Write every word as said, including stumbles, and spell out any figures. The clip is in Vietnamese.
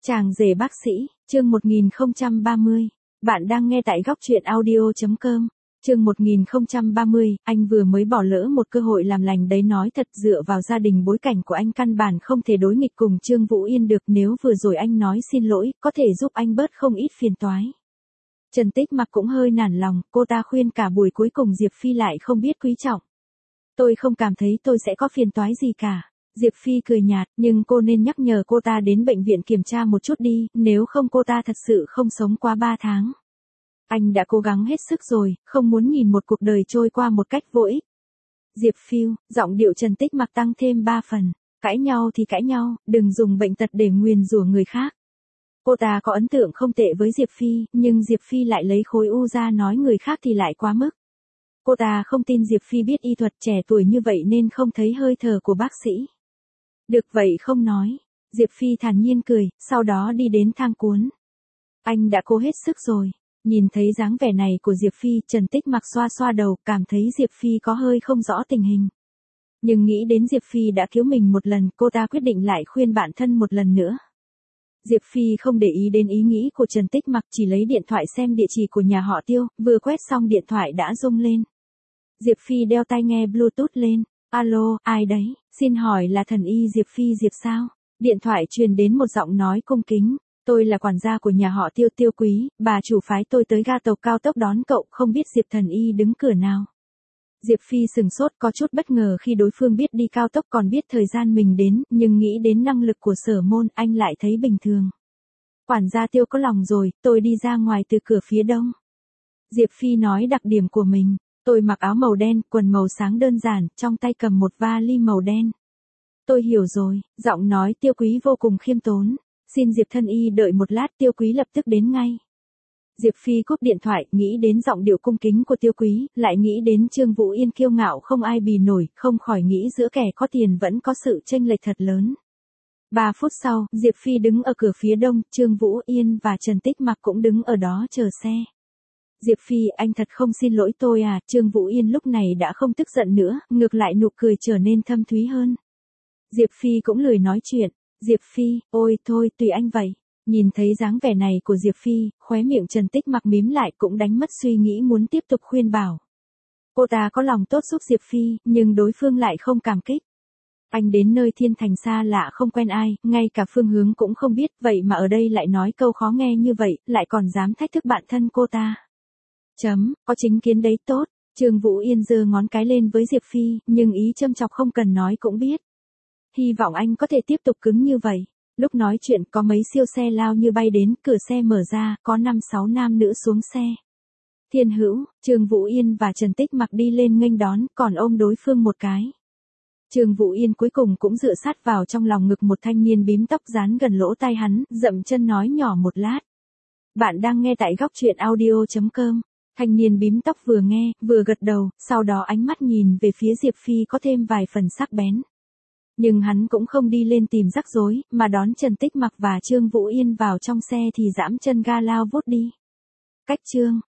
Chàng rể bác sĩ, chương một nghìn không trăm ba mươi. Bạn đang nghe tại góc truyện audio chấm com. Chương một nghìn không trăm ba mươi, anh vừa mới bỏ lỡ một cơ hội làm lành đấy, nói thật dựa vào gia đình bối cảnh của anh căn bản không thể đối nghịch cùng Trương Vũ Yên được, nếu vừa rồi anh nói xin lỗi, có thể giúp anh bớt không ít phiền toái. Trần Tích Mặc cũng hơi nản lòng, cô ta khuyên cả buổi cuối cùng Diệp Phi lại không biết quý trọng. Tôi không cảm thấy tôi sẽ có phiền toái gì cả. Diệp Phi cười nhạt, nhưng cô nên nhắc nhở cô ta đến bệnh viện kiểm tra một chút đi, nếu không cô ta thật sự không sống qua ba tháng. Anh đã cố gắng hết sức rồi, không muốn nhìn một cuộc đời trôi qua một cách vô ích. Diệp Phiêu, giọng điệu Trần Tích Mặc tăng thêm ba phần, cãi nhau thì cãi nhau, đừng dùng bệnh tật để nguyền rủa người khác. Cô ta có ấn tượng không tệ với Diệp Phi, nhưng Diệp Phi lại lấy khối u ra nói người khác thì lại quá mức. Cô ta không tin Diệp Phi biết y thuật, trẻ tuổi như vậy nên không thấy hơi thở của bác sĩ. Được vậy không nói. Diệp Phi thản nhiên cười, sau đó đi đến thang cuốn. Anh đã cố hết sức rồi. Nhìn thấy dáng vẻ này của Diệp Phi, Trần Tích Mặc xoa xoa đầu, cảm thấy Diệp Phi có hơi không rõ tình hình. Nhưng nghĩ đến Diệp Phi đã cứu mình một lần, cô ta quyết định lại khuyên bạn thân một lần nữa. Diệp Phi không để ý đến ý nghĩ của Trần Tích Mặc, chỉ lấy điện thoại xem địa chỉ của nhà họ Tiêu, vừa quét xong điện thoại đã rung lên. Diệp Phi đeo tai nghe Bluetooth lên. Alo, ai đấy? Xin hỏi là thần y Diệp Phi Diệp sao? Điện thoại truyền đến một giọng nói cung kính. Tôi là quản gia của nhà họ Tiêu Tiêu Quý, bà chủ phái tôi tới ga tàu cao tốc đón cậu, không biết Diệp thần y đứng cửa nào. Diệp Phi sừng sốt, có chút bất ngờ khi đối phương biết đi cao tốc còn biết thời gian mình đến, nhưng nghĩ đến năng lực của Sở Môn, anh lại thấy bình thường. Quản gia Tiêu có lòng rồi, tôi đi ra ngoài từ cửa phía đông. Diệp Phi nói đặc điểm của mình. Tôi mặc áo màu đen, quần màu sáng đơn giản, trong tay cầm một vali màu đen. Tôi hiểu rồi, giọng nói Tiêu Quý vô cùng khiêm tốn. Xin Diệp thân y đợi một lát, Tiêu Quý lập tức đến ngay. Diệp Phi cúp điện thoại, nghĩ đến giọng điệu cung kính của Tiêu Quý, lại nghĩ đến Trương Vũ Yên kiêu ngạo không ai bì nổi, không khỏi nghĩ giữa kẻ có tiền vẫn có sự chênh lệch thật lớn. Ba phút sau, Diệp Phi đứng ở cửa phía đông, Trương Vũ Yên và Trần Tích Mặc cũng đứng ở đó chờ xe. Diệp Phi, anh thật không xin lỗi tôi à? Trương Vũ Yên lúc này đã không tức giận nữa, ngược lại nụ cười trở nên thâm thúy hơn. Diệp Phi cũng lười nói chuyện. Diệp Phi, ôi thôi, tùy anh vậy. Nhìn thấy dáng vẻ này của Diệp Phi, khóe miệng Trần Tích Mặc mím lại, cũng đánh mất suy nghĩ muốn tiếp tục khuyên bảo. Cô ta có lòng tốt giúp Diệp Phi, nhưng đối phương lại không cảm kích. Anh đến nơi thiên thành xa lạ không quen ai, ngay cả phương hướng cũng không biết, vậy mà ở đây lại nói câu khó nghe như vậy, lại còn dám thách thức bạn thân cô ta. Chấm, có chính kiến đấy tốt. Trương Vũ Yên giơ ngón cái lên với Diệp Phi, nhưng ý châm chọc không cần nói cũng biết. Hy vọng anh có thể tiếp tục cứng như vậy. Lúc nói chuyện có mấy siêu xe lao như bay đến, cửa xe mở ra, có năm sáu nam nữ xuống xe. Thiên Hữu, Trương Vũ Yên và Trần Tích Mặc đi lên nghênh đón, còn ôm đối phương một cái. Trương Vũ Yên cuối cùng cũng dựa sát vào trong lòng ngực một thanh niên bím tóc dán gần lỗ tai hắn, dậm chân nói nhỏ một lát. Bạn đang nghe tại góc truyện audio chấm com. Thanh niên bím tóc vừa nghe, vừa gật đầu, sau đó ánh mắt nhìn về phía Diệp Phi có thêm vài phần sắc bén. Nhưng hắn cũng không đi lên tìm rắc rối, mà đón Trần Tích Mặc và Trương Vũ Yên vào trong xe thì giãm chân ga lao vút đi. Cách Trương,